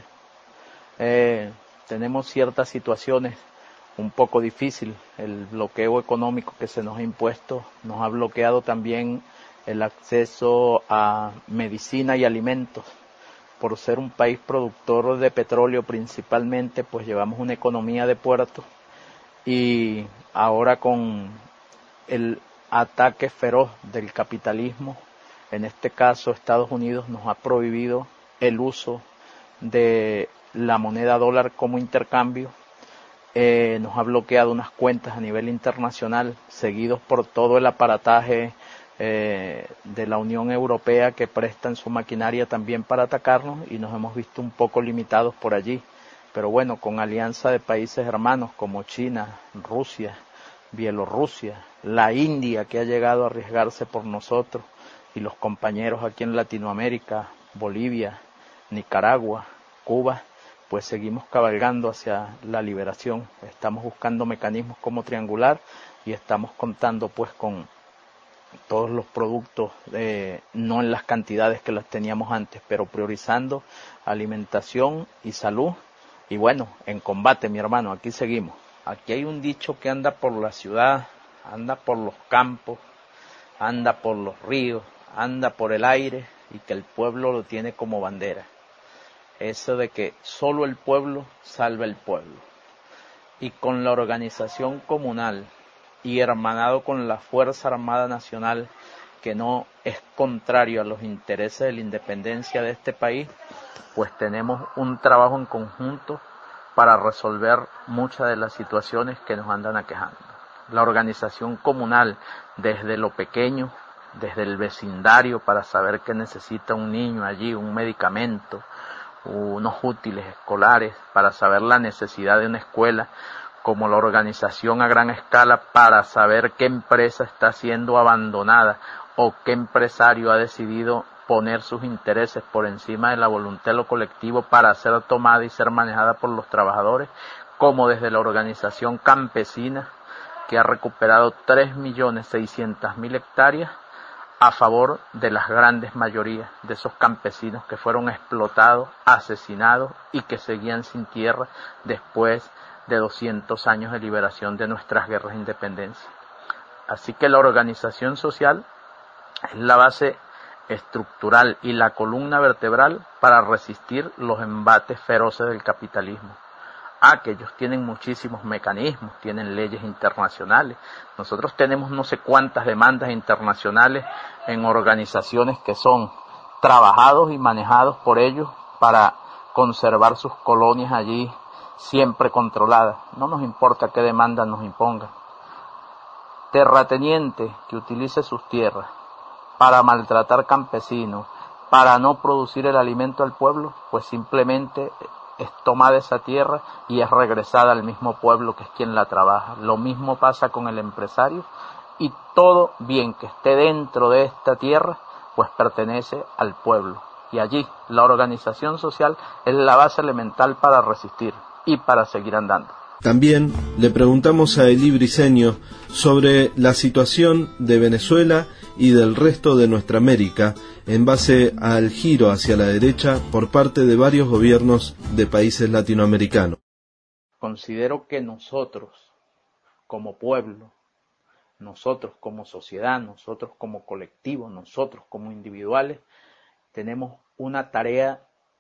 Eh, tenemos ciertas situaciones un poco difíciles. El bloqueo económico que se nos ha impuesto nos ha bloqueado también el acceso a medicina y alimentos. Por ser un país productor de petróleo principalmente, pues llevamos una economía de puerto y ahora con el ataque feroz del capitalismo, en este caso Estados Unidos nos ha prohibido el uso de la moneda dólar como intercambio eh, nos ha bloqueado unas cuentas a nivel internacional, seguidos por todo el aparataje eh, de la Unión Europea que prestan su maquinaria también para atacarnos, y nos hemos visto un poco limitados por allí. Pero bueno, con alianza de países hermanos como China, Rusia, Bielorrusia, la India, que ha llegado a arriesgarse por nosotros, y los compañeros aquí en Latinoamérica, Bolivia, Nicaragua, Cuba, pues seguimos cabalgando hacia la liberación. Estamos buscando mecanismos como triangular y estamos contando pues con todos los productos, eh, no en las cantidades que las teníamos antes, pero priorizando alimentación y salud. Y bueno, en combate, mi hermano, aquí seguimos. Aquí hay un dicho que anda por la ciudad, anda por los campos, anda por los ríos, anda por el aire, y que el pueblo lo tiene como bandera. Eso de que solo el pueblo salva el pueblo. Y con la organización comunal y hermanado con la Fuerza Armada Nacional, que no es contrario a los intereses de la independencia de este país, pues tenemos un trabajo en conjunto para resolver muchas de las situaciones que nos andan aquejando. La organización comunal, desde lo pequeño, desde el vecindario, para saber qué necesita un niño allí, un medicamento, unos útiles escolares, para saber la necesidad de una escuela, como la organización a gran escala para saber qué empresa está siendo abandonada o qué empresario ha decidido poner sus intereses por encima de la voluntad de lo colectivo para ser tomada y ser manejada por los trabajadores, como desde la organización campesina, que ha recuperado tres millones seiscientas mil hectáreas a favor de las grandes mayorías de esos campesinos que fueron explotados, asesinados y que seguían sin tierra después de doscientos años de liberación de nuestras guerras de independencia. Así que la organización social es la base estructural y la columna vertebral para resistir los embates feroces del capitalismo. Ah, que ellos tienen muchísimos mecanismos, tienen leyes internacionales. Nosotros tenemos no sé cuántas demandas internacionales en organizaciones que son trabajados y manejados por ellos para conservar sus colonias allí siempre controladas. No nos importa qué demandas nos impongan. Terrateniente que utilice sus tierras para maltratar campesinos, para no producir el alimento al pueblo, pues simplemente es tomada esa tierra y es regresada al mismo pueblo que es quien la trabaja. Lo mismo pasa con el empresario, y todo bien que esté dentro de esta tierra, pues pertenece al pueblo. Y allí la organización social es la base elemental para resistir y para seguir andando. También le preguntamos a Elí Briceño sobre la situación de Venezuela y del resto de nuestra América en base al giro hacia la derecha por parte de varios gobiernos de países latinoamericanos. Considero que nosotros, como pueblo, nosotros como sociedad, nosotros como colectivo, nosotros como individuales, tenemos una tarea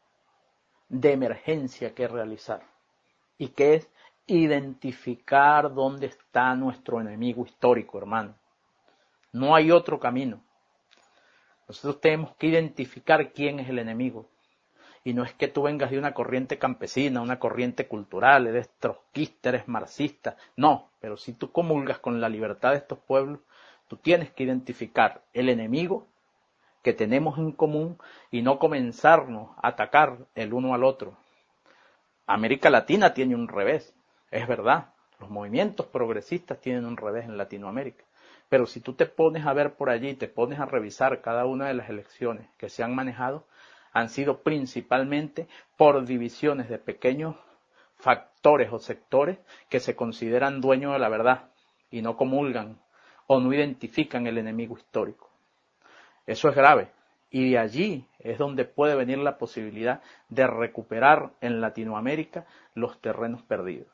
de emergencia que realizar, y que es identificar dónde está nuestro enemigo histórico, hermano. No hay otro camino. Nosotros tenemos que identificar quién es el enemigo. Y no es que tú vengas de una corriente campesina, una corriente cultural, eres trotskista, eres marxista. No, pero si tú comulgas con la libertad de estos pueblos, tú tienes que identificar el enemigo que tenemos en común y no comenzarnos a atacar el uno al otro. América Latina tiene un revés, es verdad. Los movimientos progresistas tienen un revés en Latinoamérica. Pero si tú te pones a ver por allí, te pones a revisar cada una de las elecciones que se han manejado, han sido principalmente por divisiones de pequeños factores o sectores que se consideran dueños de la verdad y no comulgan o no identifican el enemigo histórico. Eso es grave, y de allí es donde puede venir la posibilidad de recuperar en Latinoamérica los terrenos perdidos.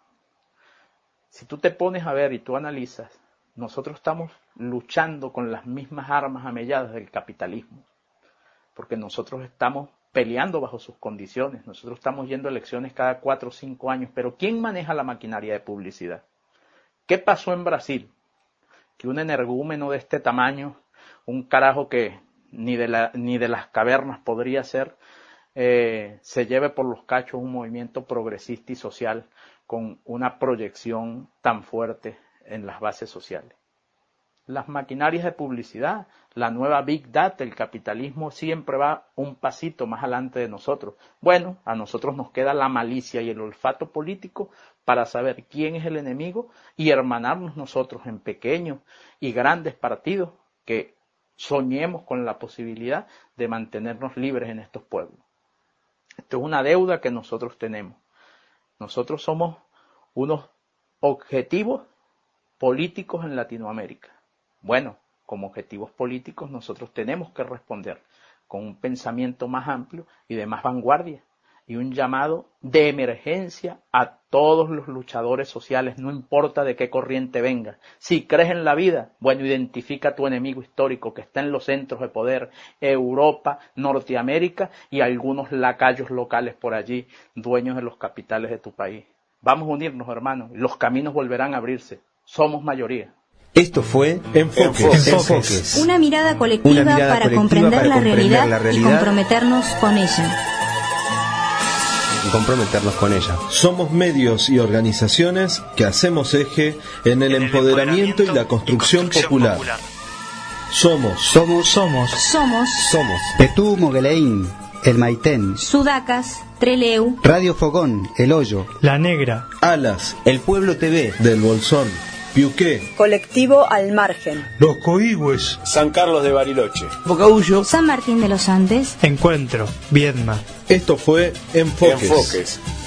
Si tú te pones a ver y tú analizas, nosotros estamos luchando con las mismas armas amelladas del capitalismo, porque nosotros estamos peleando bajo sus condiciones, nosotros estamos yendo a elecciones cada cuatro o cinco años, pero ¿quién maneja la maquinaria de publicidad? ¿Qué pasó en Brasil? Que un energúmeno de este tamaño, un carajo que ni de, la, ni de las cavernas podría ser, eh, se lleve por los cachos un movimiento progresista y social con una proyección tan fuerte en las bases sociales. Las maquinarias de publicidad, la nueva Big Data, el capitalismo siempre va un pasito más adelante de nosotros. Bueno, a nosotros nos queda la malicia y el olfato político para saber quién es el enemigo y hermanarnos nosotros en pequeños y grandes partidos que soñemos con la posibilidad de mantenernos libres en estos pueblos. Esto es una deuda que nosotros tenemos. Nosotros somos unos objetivos políticos en Latinoamérica. Bueno, como objetivos políticos nosotros tenemos que responder con un pensamiento más amplio y de más vanguardia y un llamado de emergencia a todos los luchadores sociales, no importa de qué corriente venga. Si crees en la vida, bueno, identifica a tu enemigo histórico que está en los centros de poder, Europa, Norteamérica y algunos lacayos locales por allí, dueños de los capitales de tu país. Vamos a unirnos, hermanos, los caminos volverán a abrirse, somos mayoría. Esto fue Enfoques. Enfoques. Una mirada colectiva, Una mirada para, colectiva comprender, para la comprender realidad la realidad y comprometernos con ella. Y comprometernos con ella. Somos medios y organizaciones que hacemos eje en el, en el empoderamiento, empoderamiento y la construcción, y construcción popular. popular. Somos. Somos. Somos. Somos. Somos. Petú Mogueleín, El Maitén, Sudacas, Treleu, Radio Fogón, El Hoyo, La Negra, Alas, El Pueblo T V, Del Bolsón, Piuqué, Colectivo Al Margen, Los Coigües, San Carlos de Bariloche, Bocaullo, San Martín de los Andes, Encuentro, Viedma. Esto fue Enfoques. Enfoques.